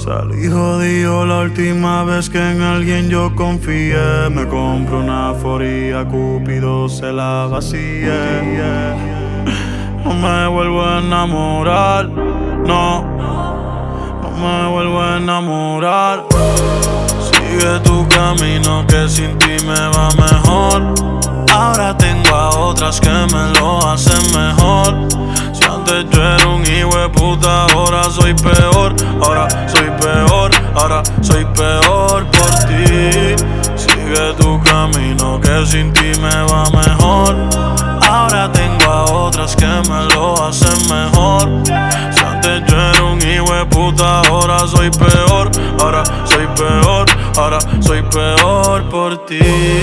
Salí jodido la última vez que en alguien yo confié. Me compro una foría, Cupido se la vacíe. No me vuelvo a enamorar, no me vuelvo a enamorar. Sigue tu camino que sin ti me va mejor. Ahora tengo a otras que me lo hacen mejor. Si antes yo era un hijo de puta, ahora soy peor. Ahora soy peor, ahora soy peor por ti. Sigue tu camino que sin ti me va mejor. Ahora tengo a otras que me lo hacen mejor. Si antes yo era un hijo de puta, ahora soy peor. Ahora soy peor, ahora soy peor por ti.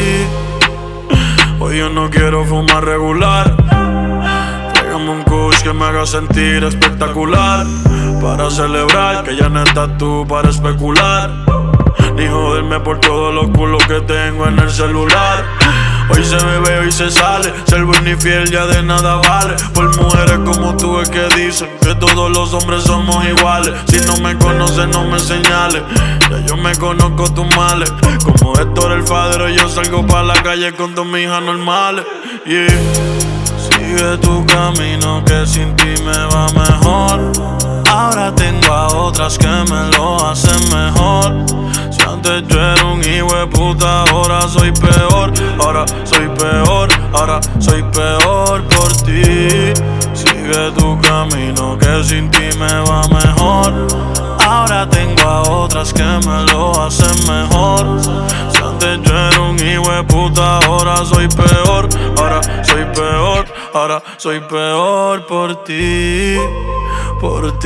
Hoy yo no quiero fumar regular. Tráigame un kush que me haga sentir espectacular, para celebrar que ya no estás tú para especular, ni joderme por todos los culos que tengo en el celular. Hoy se bebe, hoy se sale. Ser bueno y fiel ya de nada vale. Por mujeres como tú es que dicen que todos los hombres somos iguales. Si no me conoces no me señales, ya yo me conozco tus males. Como Héctor el Fadero yo salgo pa' la calle con dos hijas normales. Yeah. Sigue tu camino que sin ti me va mejor. Ahora tengo a otras que me lo hacen mejor. Si antes yo era un hijo de puta, ahora soy peor. Ahora soy peor, ahora soy peor por ti. Sigue tu camino que sin ti me va mejor. Ahora tengo a otras que me lo hacen mejor. Si antes yo era un hijo de puta, ahora soy peor. Ahora soy peor, ahora soy peor por ti. Por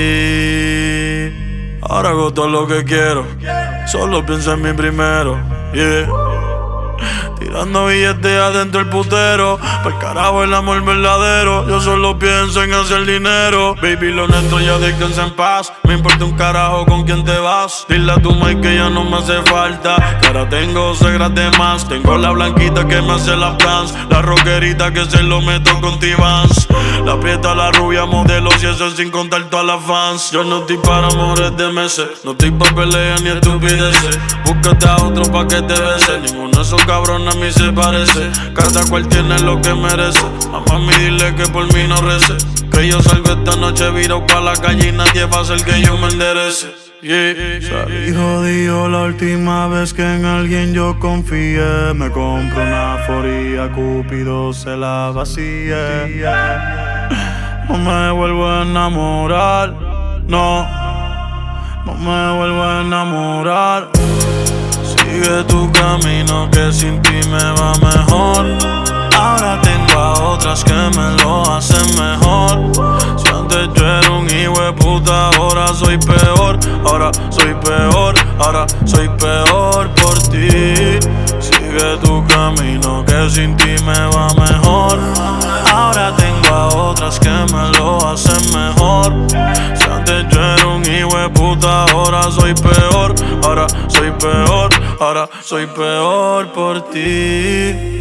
ti. Ahora hago todo lo que quiero, solo pienso en mí primero. Yeah. Tirando billetes adentro el putero. Pa'l carajo el amor verdadero. Yo solo pienso en hacer dinero. Baby, lo nuestro ya descansa en paz. Me importa un carajo con quién te vas. Dile a tu Mike que ya no me hace falta, que ahora tengo segras de más. Tengo la blanquita que me hace la dance, la rockerita que se lo meto con T-Vans, la prieta, la rubia, modelos y eso sin contar todas las fans. Yo no estoy para amores de meses, no estoy pa' peleas ni estupideces. Búscate a otro pa' que te bese. Ninguno de esos cabrones a mí se parece. Cada cual tiene lo que merece. A mami dile que por mí no rece, que yo salgo esta noche virado pa' la calle y nadie va a hacer que yo me enderece. Yeah. Salí jodido la última vez que en alguien yo confié. Me compro una foría, Cupido se la vacíe. No me vuelvo a enamorar, no me vuelvo a enamorar. Sigue tu camino que sin ti me va mejor. Ahora tengo a otras que me lo hacen mejor. Si antes yo era un hijo de puta, ahora soy peor. Ahora soy peor, ahora soy peor por ti. Sigue tu camino que sin ti me va mejor. Ahora tengo a otras que me lo hacen mejor. Si antes yo era un hijo de puta, ahora soy peor. Ahora soy peor, ahora soy peor por ti.